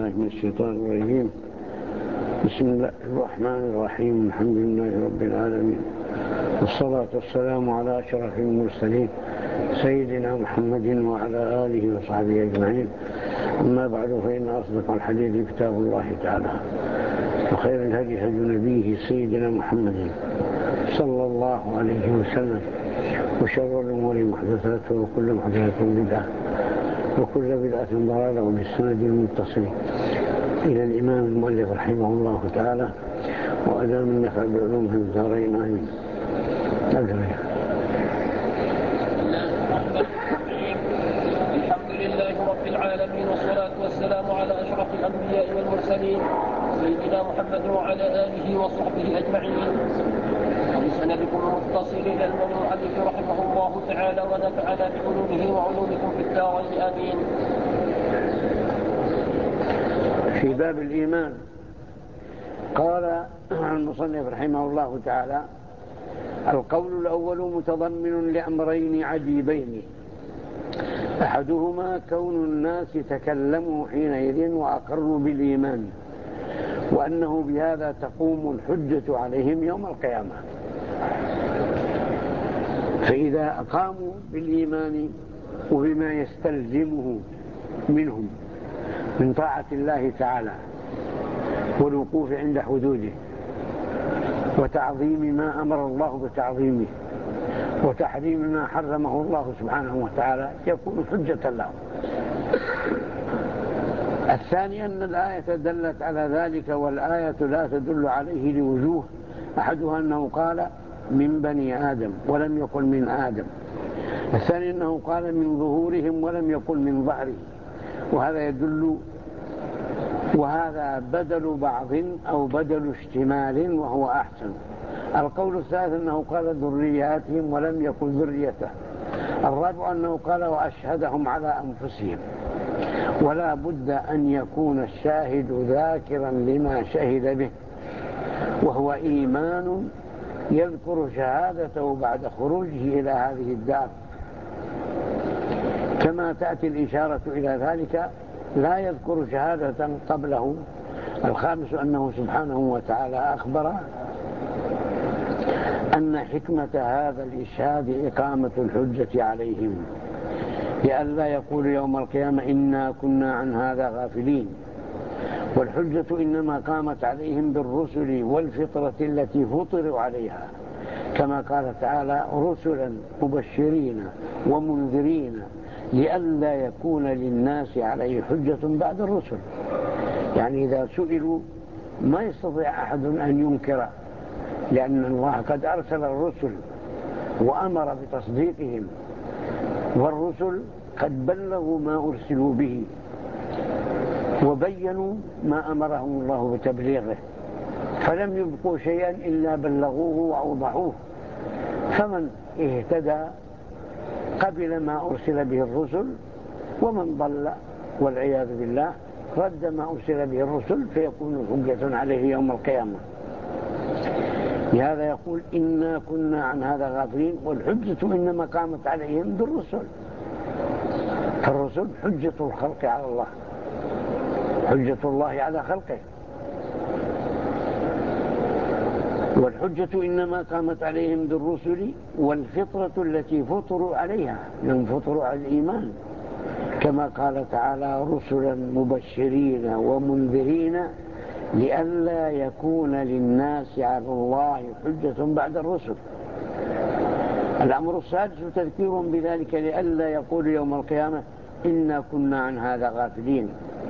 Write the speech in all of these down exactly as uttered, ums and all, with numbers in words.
بالله من الشيطان الرجيم. بسم الله الرحمن الرحيم. الحمد لله رب العالمين، والصلاة والسلام على أشرف المرسلين سيدنا محمد وعلى آله وصحبه أجمعين. أما بعد، فإن أصدق الحديث كتاب الله تعالى، وخير الهدي هدي نبيه سيدنا محمد صلى الله عليه وسلم، وشر الأمور محدثاتها، وكل محدثة بدعة، وكل بدعة ضلالة، وبالسند المتصل إلى الإمام المؤلف رحمه الله تعالى، وأدام النفع بعلومه في الدارين آمين. الحمد لله رب العالمين، والصلاة والسلام على أشرف الأنبياء والمرسلين سيدنا محمد وعلى آله وصحبه أجمعين. وبسندكم المتصل إلى المؤلف رحمه الله تعالى، ونفعنا بعلومه وعلومكم في الدارين آمين. في باب الإيمان قال المصنف رحمه الله تعالى: القول الأول متضمن لأمرين عجيبين، أحدهما كون الناس تكلموا حينئذ وأقروا بالإيمان، وأنه بهذا تقوم الحجة عليهم يوم القيامة. فإذا أقاموا بالإيمان وبما يستلزمه منهم من طاعة الله تعالى والوقوف عند حدوده وتعظيم ما أمر الله بتعظيمه وتحريم ما حرمه الله سبحانه وتعالى، يكون حجة لهم. الثاني أن الآية دلت على ذلك، والآية لا تدل عليه لوجوه. أحدها أنه قال من بني آدم ولم يقل من آدم. الثاني أنه قال من ظهورهم ولم يقل من ظهره، وهذا يدل وهذا بدل بعض أو بدل اشتمال وهو أحسن. القول الثالث أنه قال ذرياتهم ولم يقل ذريته. الرابع أنه قال وأشهدهم على أنفسهم، ولا بد أن يكون الشاهد ذاكرا لما شهد به، وهو إيمان يذكر شهادته بعد خروجه إلى هذه الدار، كما تأتي الإشارة إلى ذلك، لا يذكر شهادة قبله. الخامس أنه سبحانه وتعالى أخبر أن حكمة هذا الإشهاد إقامة الحجة عليهم، لئلا يقول يوم القيامة إنا كنا عن هذا غافلين. والحجة إنما قامت عليهم بالرسل والفطرة التي فطروا عليها، كما قال تعالى: رسلا مبشرين ومنذرين لئلا يكون للناس عليه حجة بعد الرسل. يعني إذا سئلوا ما يستطيع أحد أن ينكر، لأن الله قد أرسل الرسل وأمر بتصديقهم، والرسل قد بلغوا ما أرسلوا به وبينوا ما أمرهم الله بتبليغه، فلم يبقوا شيئا إلا بلغوه وأوضحوه. فمن اهتدى قبل ما أرسل به الرسل، ومن ضل والعياذ بالله رد ما أرسل به الرسل، فيكون حجة عليه يوم القيامة. لهذا يقول إنا كنا عن هذا غافلين، والحجة إنما قامت عليهم بالرسل. فالرسل حجة الخلق على الله، حجة الله على خلقه، والحجة إنما قامت عليهم بالرسل والفطرة التي فطروا عليها، لهم فطروا على الإيمان، كما قال تعالى: رسلا مبشرين ومنذرين لئلا يكون للناس على الله حجة بعد الرسل. الأمر السادس تذكير بذلك لئلا يقول يوم القيامة إنا كنا عن هذا غافلين.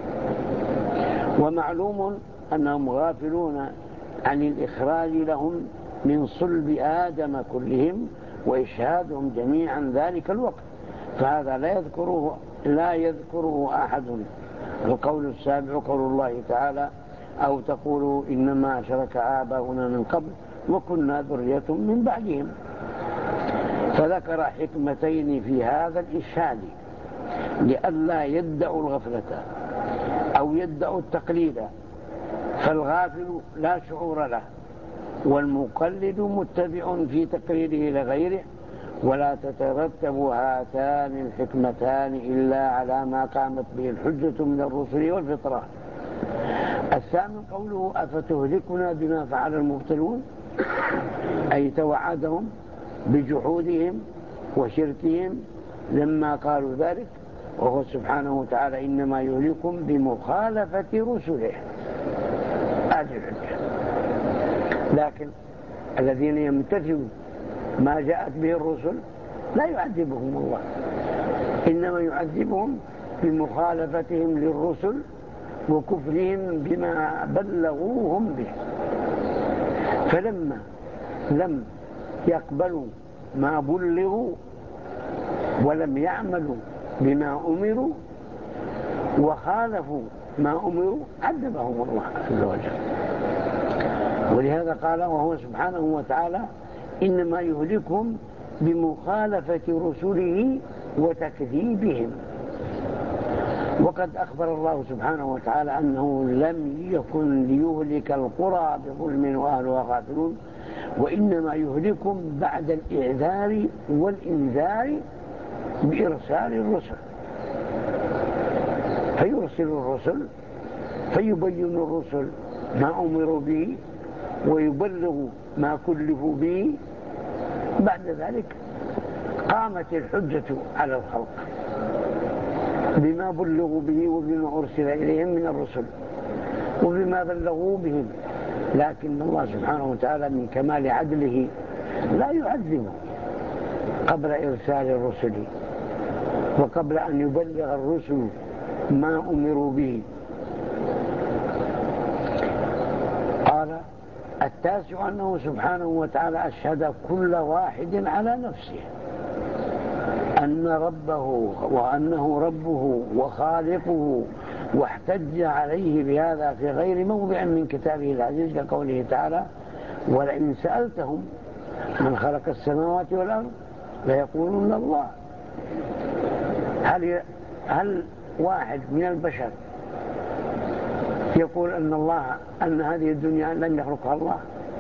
ومعلوم أنهم غافلون عن الإخراج لهم من صلب آدم كلهم وإشهادهم جميعا ذلك الوقت، فهذا لا يذكره لا يذكره أحد. القول السابع قول الله تعالى: أو تقولوا إنما أشرك آباؤنا من قبل وكنا ذرية من بعدهم. فذكر حكمتين في هذا الإشهاد، لئلا يدعوا الغفلة أو يدعوا التقليد، فالغافل لا شعور له، والمقلد متبع في تقليده لغيره، ولا تترتب هاتان الحكمتان إلا على ما قامت به الحجة من الرسل والفطرة. الثامن قوله أفتهلكنا بما فعل المبطلون، أي توعدهم بجحودهم وشركهم لما قالوا ذلك، وهو سبحانه وتعالى إنما يهلكم بمخالفة رسله، هذه الحجة. لكن الذين يمتثلوا ما جاءت به الرسل لا يعذبهم الله، إنما يعذبهم بمخالفتهم للرسل وكفرهم بما بلغوهم به. فلما لم يقبلوا ما بلغوا ولم يعملوا بما أمروا وخالفوا ما أمروا عذبهم الله عز وجل. ولهذا قال وهو سبحانه وتعالى إنما يهلكهم بمخالفة رسله وتكذيبهم. وقد أخبر الله سبحانه وتعالى أنه لم يكن ليهلك القرى بظلم وأهلها غافلون، وإنما يهلكم بعد الإعذار والإنذار بإرسال الرسل، فيرسل الرسل فيبين الرسل ما أمروا به ويبلغوا ما كلفوا به. بعد ذلك قامت الحجة على الخلق بما بلغوا به وبما أرسل إليهم من الرسل وبما بلغوا بهم. لكن الله سبحانه وتعالى من كمال عدله لا يعذب قبل إرسال الرسل وقبل أن يبلغ الرسل ما أمروا به. قال التاسع أنه سبحانه وتعالى أشهد كل واحد على نفسه أن ربه وأنه ربه وخالقه، واحتج عليه بهذا في غير موضع من كتابه العزيز كقوله تعالى ولئن سألتهم من خلق السماوات والأرض ليقولون الله. هل, هل واحد من البشر يقول أن الله أن هذه الدنيا لم يخلقها الله؟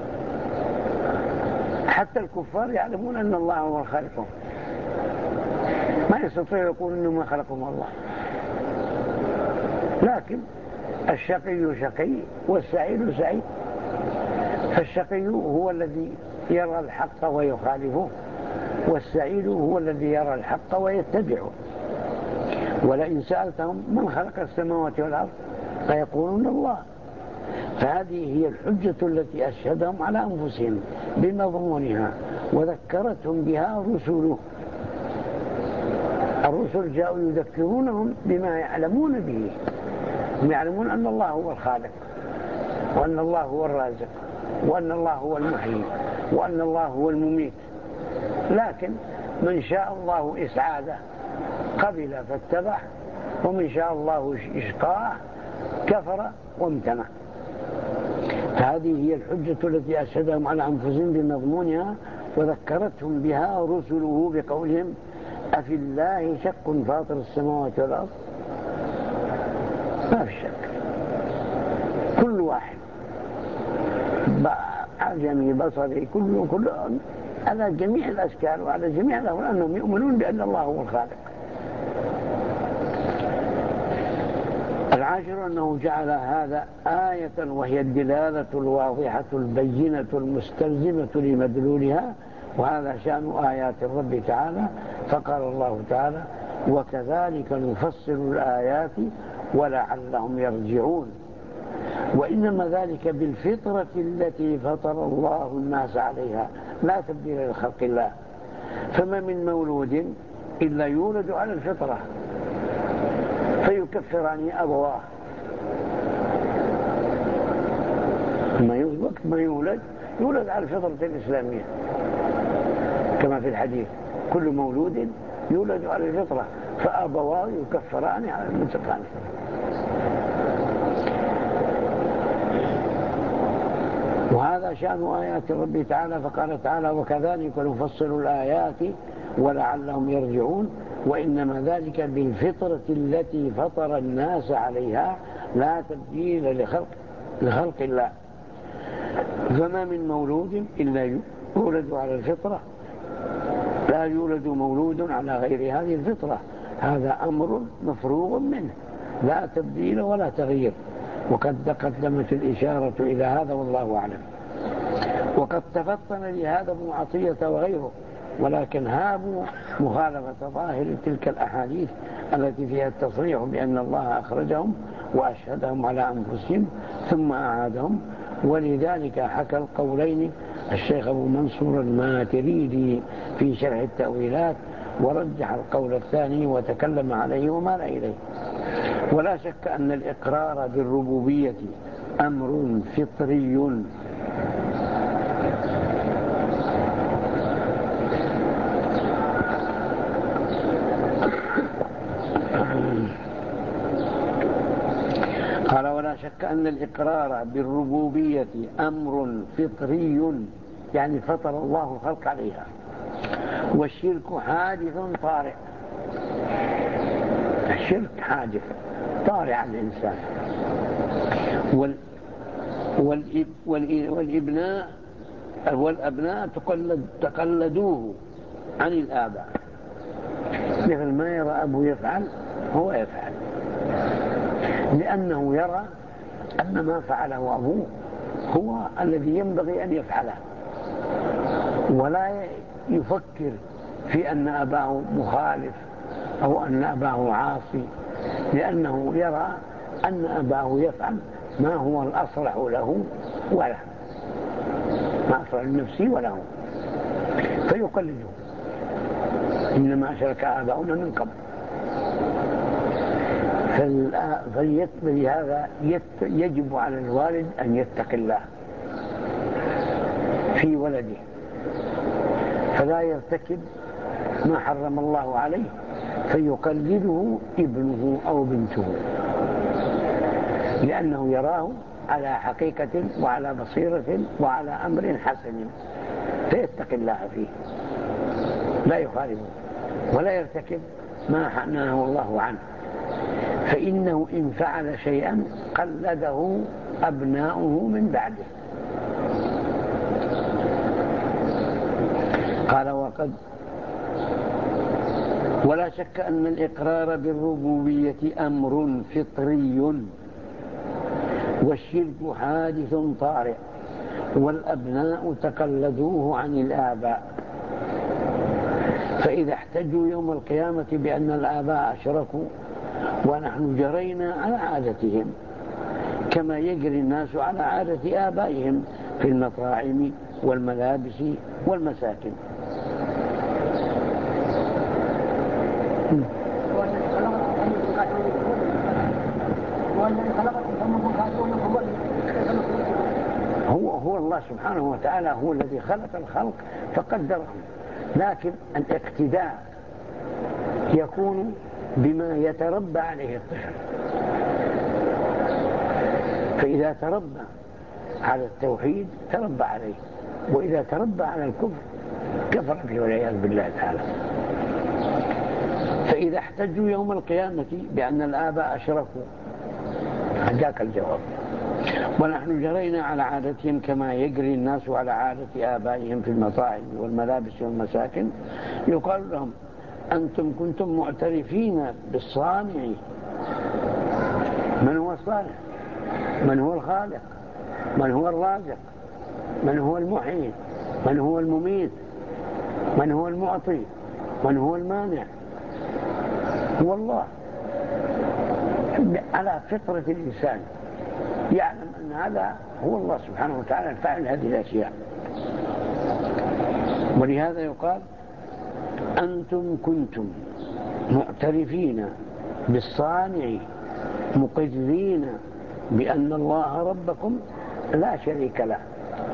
حتى الكفار يعلمون أن الله هو الخالق، ما يستطيع يقول أنه ما خلقهم الله. لكن الشقي شقي والسعيد سعيد، فالشقي هو الذي يرى الحق ويخالفه، والسعيد هو الذي يرى الحق ويتبعه. ولئن سألتهم من خلق السماوات والأرض فيقولون الله. فهذه هي الحجة التي أشهدهم على أنفسهم بمضمونها وذكرتهم بها رسله. الرسل جاءوا يذكرونهم بما يعلمون به، هم يعلمون أن الله هو الخالق وأن الله هو الرازق وأن الله هو المحيي وأن الله هو المميت. لكن من شاء الله إسعاده قبل فاتبع، ومن شاء الله إشقاه كفر وامتنع. هذه هي الحجة التي أشهدهم على أنفسهم بمضمونها وذكرتهم بها رسله بقولهم أفي الله شك فاطر السماوات والأرض؟ ما في شك. كل واحد عجمي بصري كل كل على جميع الأشكال وعلى جميع الأهوال أنهم يؤمنون بأن الله هو الخالق. العاشر أنه جعل هذا آية وهي الدلالة الواضحة البينة المستلزمة لمدلولها، وهذا شأن آيات الرب تعالى. فقال الله تعالى وكذلك نفصل الآيات ولعلهم يرجعون. وإنما ذلك بالفطرة التي فطر الله الناس عليها لا تبديل لخلق الله، فما من مولود إلا يولد على الفطرة فيكفران أبواه. وقت ما يولد يولد على الفطرة الإسلامية كما في الحديث كل مولود يولد على الفطرة فأبواه يكفران على المنتقان. وهذا شأن آيات ربي تعالى. فقال تعالى وكذلك نفصل الآيات ولعلهم يرجعون. وإنما ذلك بالفطرة التي فطر الناس عليها لا تبديل لخلق, لخلق الله. فما من مولود إلا يولد على الفطرة، لا يولد مولود على غير هذه الفطرة. هذا أمر مفروغ منه لا تبديل ولا تغيير. وقد تقدمت الإشارة إلى هذا والله أعلم. وقد تفطن لهذا ابن عطية وغيره، ولكن هابوا مخالفة ظاهر تلك الأحاديث التي فيها التصريح بأن الله أخرجهم وأشهدهم على أنفسهم ثم أعادهم. ولذلك حكى القولين الشيخ أبو منصور الماتريدي في شرح التأويلات، ورجح القول الثاني وتكلم عليه ومال إليه. ولا شك أن الإقرار بالربوبية أمر فطري قال ولا شك أن الإقرار بالربوبية أمر فطري، يعني فطر الله الخلق عليها، والشرك حادث طارئ. الشرك حادث طارئ على الإنسان. وال والإب والإبناء والأبناء تقلد تقلدوه عن الآباء، مثل ما يرى أبوه يفعل هو يفعل، لأنه يرى أن ما فعله أبوه هو الذي ينبغي أن يفعله، ولا يفكر في أن أباه مخالف أو أن أباه عاصي، لأنه يرى أن أباه يفعل ما هو الأصلح له وله، ما أصلح لنفسه وله، فيقلده. إنما أشرك آباؤنا من قبل. فلهذا يجب على الوالد أن يتقي الله في ولده، فلا يرتكب ما حرم الله عليه فيقلده ابنه أو بنته، لأنه يراه على حقيقة وعلى بصيرة وعلى أمر حسن، فيتقي الله فيه، لا يخالفه ولا يرتكب ما نهاه الله عنه، فإنه إن فعل شيئا قلده أبناؤه من بعده. قال وقد ولا شك أن الإقرار بالربوبية أمر فطري، والشرك حادث طارئ، والأبناء تقلدوه عن الآباء. فإذا احتجوا يوم القيامة بأن الآباء أشركوا ونحن جرينا على عادتهم كما يجري الناس على عادة آبائهم في المطاعم والملابس والمساكن. هو هو الله سبحانه وتعالى هو الذي خلق الخلق فقدرهم، لكن الاقتداء يكون بما يتربى عليه الطفل، فإذا تربى على التوحيد تربى عليه، وإذا تربى على الكفر كفر به والعياذ بالله تعالى. فإذا احتجوا يوم القيامة بأن الآباء أشركوا هداك الجواب، ونحن جرينا على عادتهم كما يجري الناس على عادة آبائهم في المطاعم والملابس والمساكن، يقال لهم أنتم كنتم معترفين بالصانع. من هو الصانع؟ من هو الخالق؟ من هو الرازق؟ من هو المحيي؟ من هو المميت؟ من هو المعطي؟ من هو المانع؟ هو الله على فطرة الإنسان، يعلم أن هذا هو الله سبحانه وتعالى الفاعل هذه الأشياء. ولهذا يقال أنتم كنتم معترفين بالصانع مقرين بأن الله ربكم لا شريك له،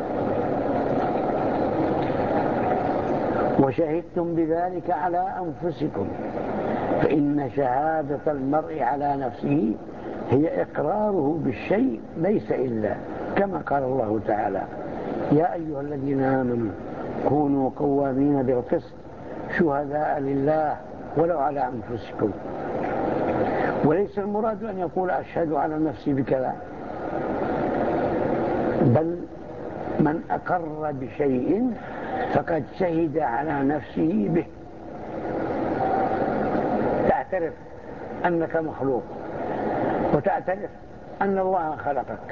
وشهدتم بذلك على أنفسكم، فإن شهادة المرء على نفسه هي إقراره بالشيء ليس إلا كما قال الله تعالى يا أيها الذين آمنوا كونوا قوامين بالقسط شهداء لله ولو على أنفسكم. وليس المراد أن يقول أشهد على نفسي بكذا، بل من أقر بشيء فقد شهد على نفسه به. تعترف أنك مخلوق، وتعترف أن الله خلقك،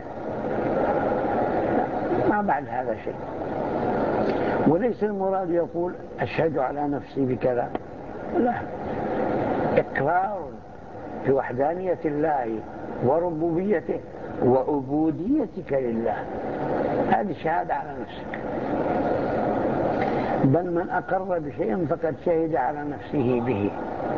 ما بعد هذا شيء. وليس المراد يقول أشهد على نفسي بكذا، لا، إقرار بوحدانية الله وربوبيته وعبوديتك لله، هذه شهادة على نفسك. بل من أقر بشيء فقد شهد على نفسه به.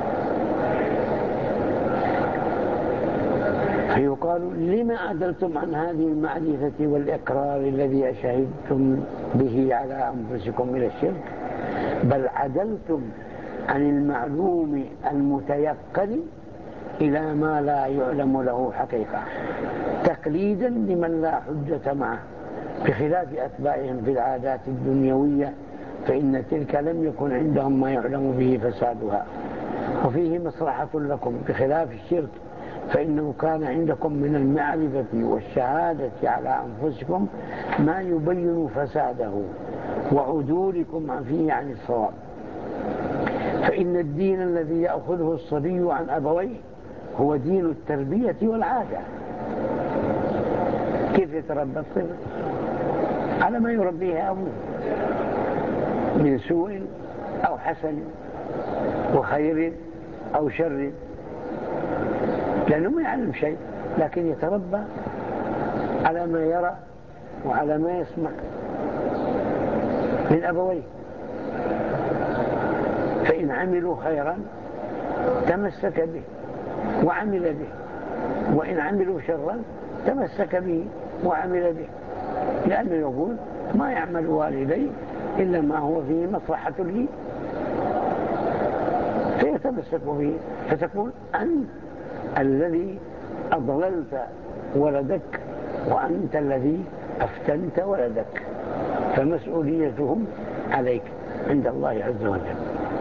فيقال لما عدلتم عن هذه المعرفة والإقرار الذي شهدتم به على أنفسكم إلى الشرك؟ بل عدلتم عن المعلوم المتيقن إلى ما لا يعلم له حقيقة، تقليدا لمن لا حجة معه، بخلاف أتباعهم في العادات الدنيوية، فإن تلك لم يكن عندهم ما يعلم به فسادها، وفيه مصلحة لكم، بخلاف الشرك فإنه كان عندكم من المعرفة والشهادة على أنفسكم ما يبين فساده وعدولكم فيه عن الصواب. فإن الدين الذي يأخذه الصبي عن أبويه هو دين التربية والعادة. كيف يتربى الطفل؟ على ما يربيه أبوه من سوء أو حسن وخير أو شر، لأنه ما يعلم شيء، لكن يتربى على ما يرى وعلى ما يسمع من أبويه. فإن عملوا خيرا تمسك به وعمل به، وإن عملوا شرا تمسك به وعمل به، لأنه يقول ما يعمل والدي إلا ما هو فيه مصلحة لي، فيتمسك به. فتقول أنت الذي أضللت ولدك وأنت الذي أفتنت ولدك، فمسؤوليتهم عليك عند الله عز وجل.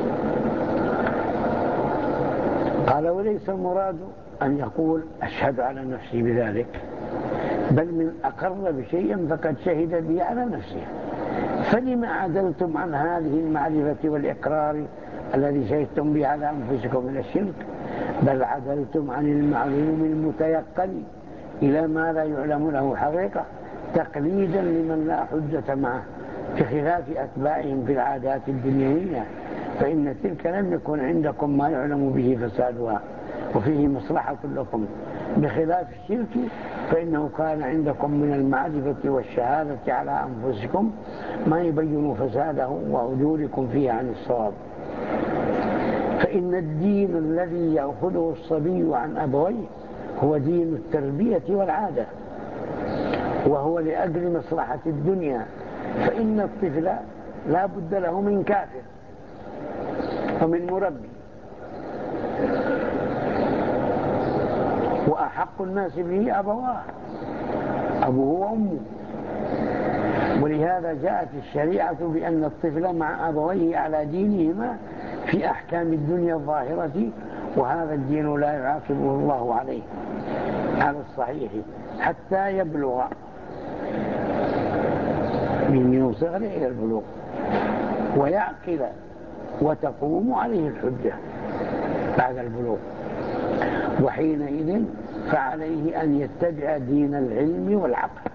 قال وليس المراد أن يقول أشهد على نفسي بذلك، بل من أقر بشيء فقد شهد به على نفسه. فلما عدلتم عن هذه المعرفة والإقرار الذي شهدتم به على أنفسكم من الشرك؟ بل عدلتم عن المعلوم المتيقن إلى ما لا يعلم له حقيقة، تقليدا لمن لا حجة معه، بخلاف أتباعهم في العادات الدنيوية، فإن تلك لم يكن عندكم ما يعلم به فسادها، وفيه مصلحة لكم، بخلاف الشرك فإنه كان عندكم من المعرفة والشهادة على أنفسكم ما يبين فساده وعدولكم فيه عن الصواب. فإن الدين الذي يأخذه الصبي عن أبويه هو دين التربية والعادة، وهو لأجل مصلحة الدنيا، فإن الطفل لا بد له من كافر ومن مربي، وأحق الناس به أبواه، أبوه وأمه. ولهذا جاءت الشريعة بأن الطفل مع أبويه على دينهما في أحكام الدنيا الظاهرة، وهذا الدين لا يعاقبه الله عليه على الصحيح حتى يبلغ، من صغره إلى البلوغ، ويعقل وتقوم عليه الحجة بعد البلوغ، وحينئذ فعليه أن يتبع دين العلم والعقل.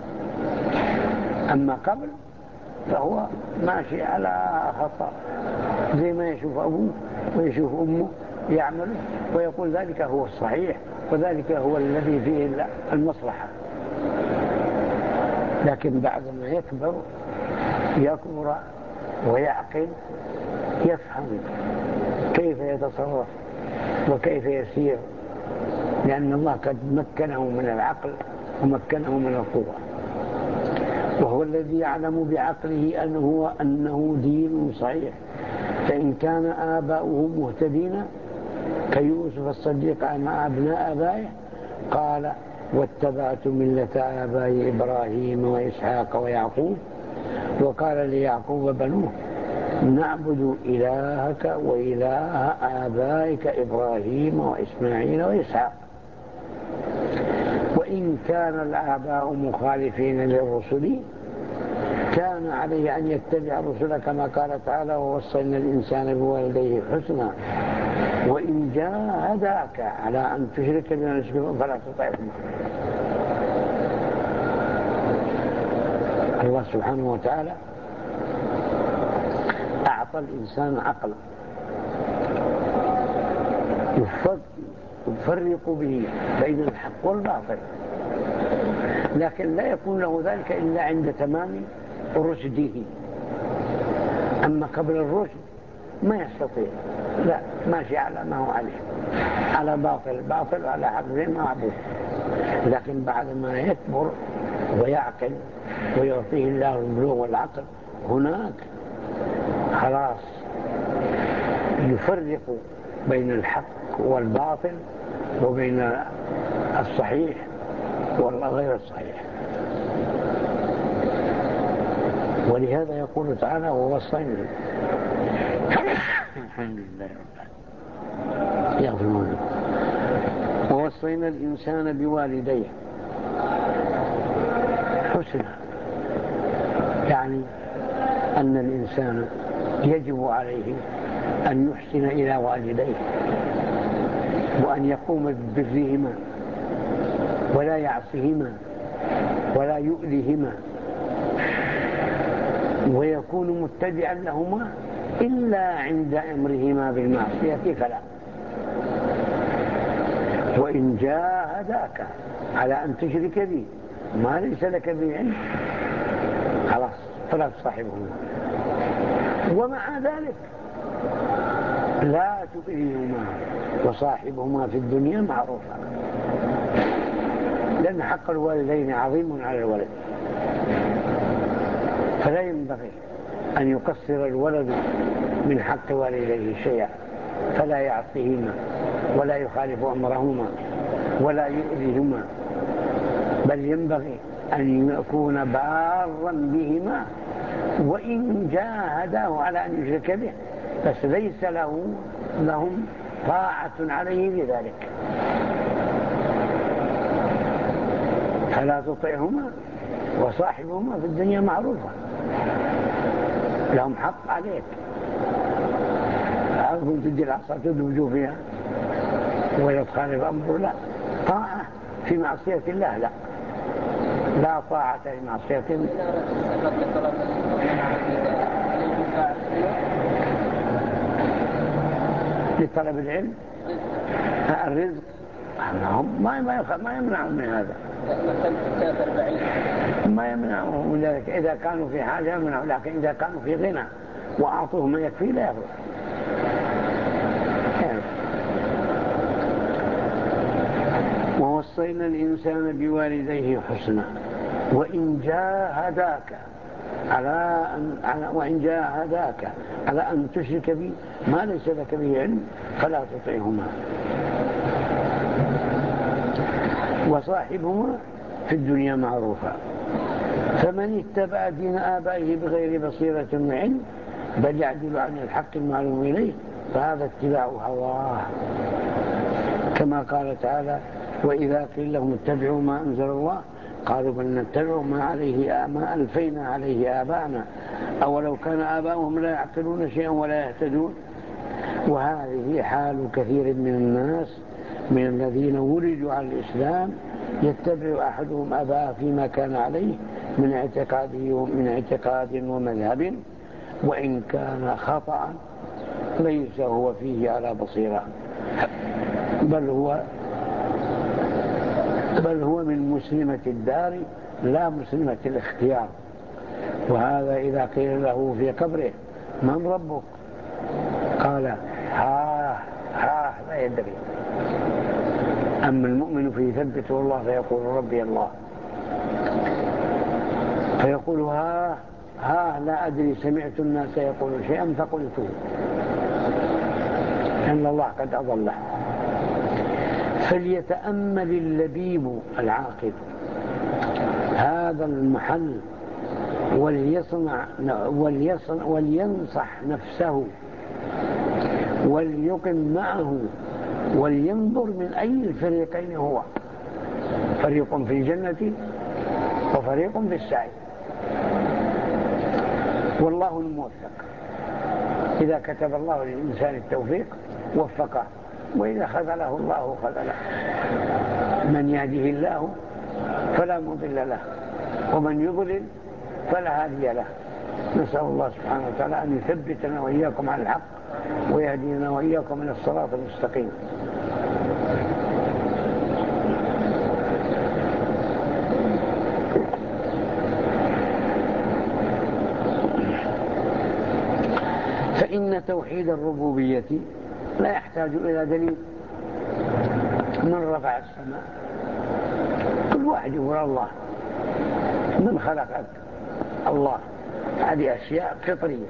أما قبل فهو ماشي على خطأ، زي ما يشوف أبوه ويشوف أمه يعمل ويقول ذلك هو الصحيح وذلك هو الذي فيه المصلحة. لكن بعدما يكبر يكبر ويعقل يفهم كيف يتصرف وكيف يسير، لأن الله قد مكنه من العقل ومكنه من القوة، وهو الذي يعلم بعقله أنه, أنه دين صحيح. فإن كان آباؤه مهتدين كيوسف الصديق مع أبناء آبائه قال واتبعت ملة آبائي إبراهيم وإسحاق ويعقوب، وقال ليعقوب بنوه نعبد إلهك وإله آبائك إبراهيم وإسماعيل وإسحاق. وإن كان الآباء مخالفين للرسل كان عليه أن يتبع الرسل، كما قال تعالى ووصينا الإنسان بوالديه حسنا وإن جاهداك على أن تشرك بما نشرك فلا تطعهما سبحانه وتعالى أعطى الإنسان عقل يفرق به بين الحق والباطل، لكن لا يكون له ذلك إلا عند تمام رشده. أما قبل الرشد ما يستطيع، لا، ماشي على ما هو عليه، على باطل باطل وعلى حق زي ما عبود. لكن بعد ما يكبر ويعقل ويعطيه الله البلوغ والعقل، هناك خلاص يفرق بين الحق والباطل وبين الصحيح والغير الصحيح. ولهذا يقول تعالى: ووصينا الحمد لله يغفرون ووصينا الإنسان بوالديه حسنا، يعني أن الإنسان يجب عليه أن يحسن إلى والديه وأن يقوم ببرهما ولا يعصهما ولا يؤذيهما، ويكون متبعا لهما إلا عند أمرهما بالمعصية فلا. وإن جاهداك على أن تشرك بي ما ليس لك به علم خلاص فلا تصاحبهما، ومع ذلك لا تؤذيهما وصاحبهما في الدنيا معروفا، لأن حق الوالدين عظيم على الولد، فلا ينبغي أن يقصر الولد من حق والديه شيئا، فلا يعصيهما ولا يخالف أمرهما ولا يؤذيهما، بل ينبغي أن يكون بارا بهما وإن جاهداه على أن يشرك به، بس ليس له لهم طاعة عليه بذلك، فلا تطيعهما وصاحبهما في الدنيا معروفة، لهم حق عليك. عارفون تجي العصا تدوجوا فيها ولا تخالف أمره، لا طاعة في معصية الله، لا لا طاعة في معصية الله. لطلب العلم الرزق ما ما يمنعهم من هذا، ما يمنعهم من ذلك. إذا كانوا في حاجة يمنعهم، لكن إذا كانوا في غنى وأعطوه ما يكفي لا يفرق. ووصينا الإنسان بوالديه حسنا وإن جاهداك على أن على وإن جاهداك على أن تشرك بي ما ليس لك به علم فلا تطيعهما وصاحبهما في الدنيا معروفا. فمن اتبع دين آبائه بغير بصيرة وعلم بل يعدل عن الحق المعلوم إليه فهذا اتباع هواه، كما قال تعالى: وإذا قيل لهم اتبعوا ما أنزل الله قالوا بل نتبع ما عليه ما ألفينا عليه آباءنا أولو كان آباؤهم لا يعقلون شيئا ولا يهتدون. وهذه حال كثير من الناس من الذين ولدوا على الإسلام، يتبع أحدهم آباءه فيما كان عليه من اعتقاده من اعتقاد ومذهب، وإن كان خطأ ليس هو فيه على بصيرة، بل هو بل هو من مسلمة الدار لا مسلمة الاختيار. وهذا إذا قيل له في قبره من ربك قال ها ها لا يدري. أما المؤمن فيثبته الله فيقول ربي الله، فيقول ها ها لا أدري سمعت الناس يقول شيئا فقلته إن الله قد أضله. فليتأمل اللبيب العاقل هذا المحل وليصنع وليصنع ولينصح نفسه وليقم معه ولينظر من أي الفريقين هو، فريق في الجنة وفريق في السعي، والله الموفق. إذا كتب الله للإنسان التوفيق وفقه، وإذا خذله الله خذله. من يهده الله فلا مضل له ومن يضلل فلا هادي له. نسأل الله سبحانه وتعالى أن يثبتنا وإياكم على الحق ويهدينا وإياكم إلى الصراط المستقيم. فإن توحيد الربوبية لا يحتاج إلى دليل. من رفع السماء؟ كل واحد يقول الله. من خلقك؟ الله. هذه أشياء فطرية،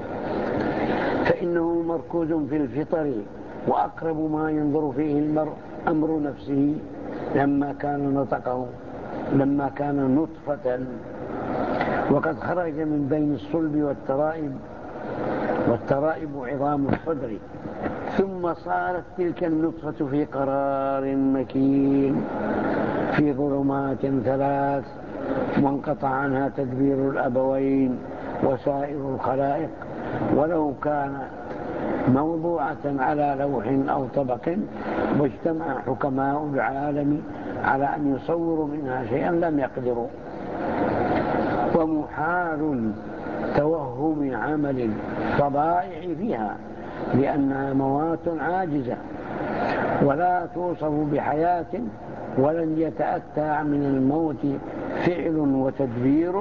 فإنه مركوز في الفطر، وأقرب ما ينظر فيه المرء أمر نفسه لما كان نطقه، لما كان نطفة، وقد خرج من بين الصلب والترائب، والترائب عظام الصدر، ثم صارت تلك النطفة في قرار مكين في ظلمات ثلاث، وانقطع عنها تدبير الأبوين وسائر الخلائق، ولو كان موضوعة على لوح أو طبق واجتمع حكماء العالم على أن يصوروا منها شيئا لم يقدروا. ومحال توهم عمل الطبائع فيها، لأنها موات عاجزة ولا توصف بحياة، ولن يتأتى من الموت فعل وتدبير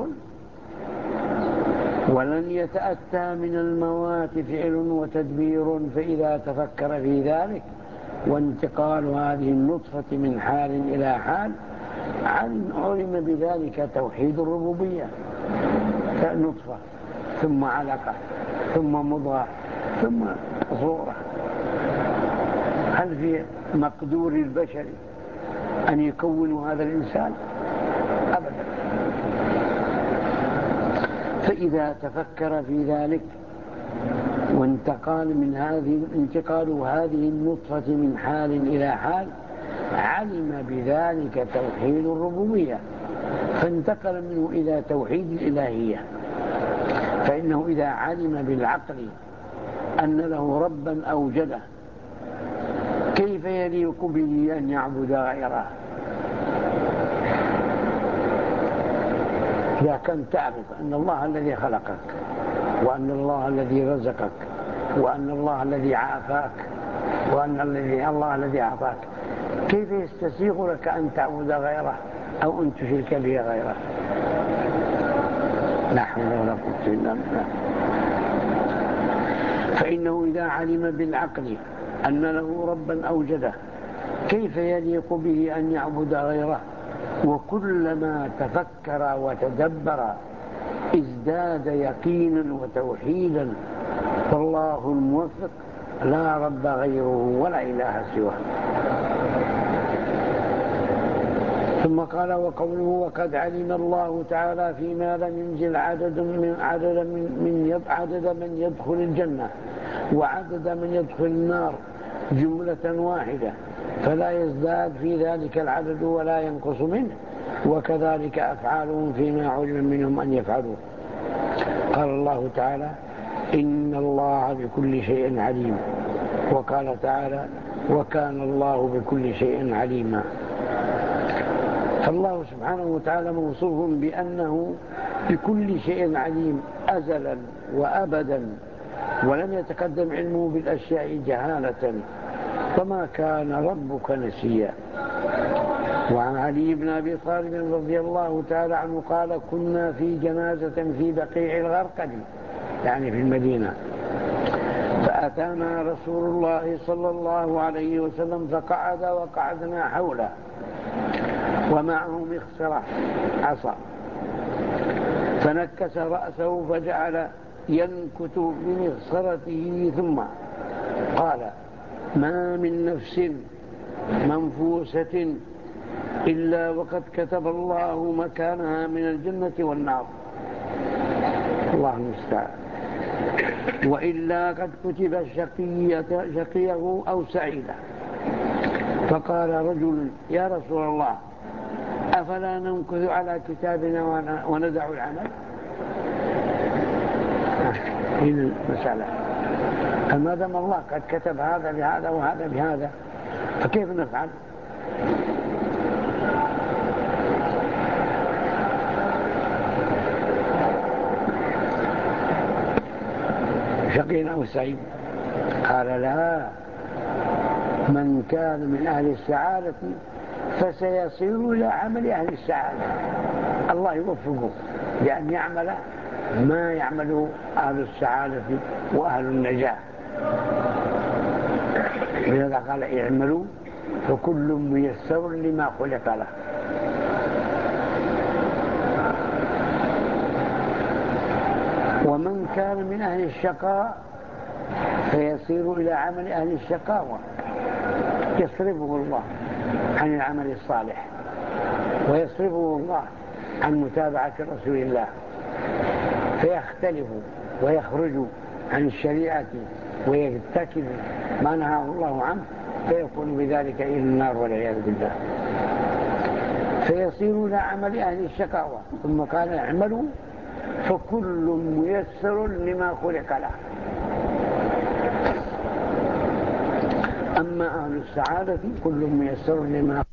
ولن يتأتى من الموات فعل وتدبير فإذا تفكر في ذلك وانتقال هذه النطفة من حال إلى حال علم بذلك توحيد الربوبية. نطفة ثم علقة ثم مضغة ثم صورة. هل في مقدور البشر أن يكونوا هذا الإنسان؟ أبدا. فإذا تفكر في ذلك وانتقال من هذه انتقال هذه النطفة من حال إلى حال علم بذلك توحيد الربوبية، فانتقل منه إلى توحيد الإلهية. فإنه إذا علم بالعقل أن له ربا أوجده، كيف يليق به أن يعبد غيره؟ إذا كنت تعرف أن الله الذي خلقك، وأن الله الذي رزقك، وأن الله الذي عافاك، وأن الذي الله الذي أعطاك، كيف يستسيغ لك أن تعبد غيره أو أن تشرك به غيره؟ لا حول ولا قوة إلا بالله. فإنه إذا علم بالعقل أن له ربا أوجده، كيف يليق به أن يعبد غيره؟ وكلما تفكر وتدبر ازداد يقينا وتوحيدا، فالله الموفق لا رب غيره ولا إله سواه. ثم قال: وقوله: وقد علم الله تعالى فيما لم ينزل عدد من عدد من, من عدد من يدخل الجنة وعدد من يدخل النار جملة واحدة، فلا يزداد في ذلك العدد ولا ينقص منه، وكذلك أفعالهم فيما علم منهم أن يفعلوا. قال الله تعالى: إن الله بكل شيء عليم. وقال تعالى: وكان الله بكل شيء عليما. فالله سبحانه وتعالى موصوف بأنه بكل شيء عليم أزلا وأبدا، ولم يتقدم علمه بالأشياء جهالة، وما كان ربك نسيا. وعن علي بن أبي طالب رضي الله تعالى عنه قال: كنا في جنازة في بقيع الغرقد، يعني في المدينة، فأتانا رسول الله صلى الله عليه وسلم فقعد وقعدنا حوله، ومعه مخصرة عصا، فنكس رأسه فجعل ينكت بمخصرته، ثم قال: ما من نفس منفوسة إلا وقد كتب الله مكانها من الجنة والنار، الله المستعان، وإلا قد كتب شقيه أو سعيده. فقال رجل: يا رسول الله، أفلا ننكث على كتابنا وندع العمل؟ هنا المسألة. ما دام الله قد كتب هذا بهذا وهذا بهذا، فكيف نفعل؟ شقي أو سعيد. قال لا، من كان من أهل السعادة فسيصير إلى عمل أهل السعادة. الله يوفقه لأن يعمل ما يعمله أهل السعادة وأهل النجاة. لذا قال اعملوا فكل ميسر لما خلق له. ومن كان من أهل الشقاء فيصير إلى عمل أهل الشقاوة، يصرفه الله عن العمل الصالح ويصرفه الله عن متابعة رسول الله، فيختلف ويخرج عن الشريعة ويرتكب ما نهاه الله عنه، فيكون بذلك إلى النار والعياذ بالله. فيصير إلى عمل أهل الشقاوة. ثم قال اعملوا فكل ميسر لما خلق له. أما أهل السعادة كل ميسر لما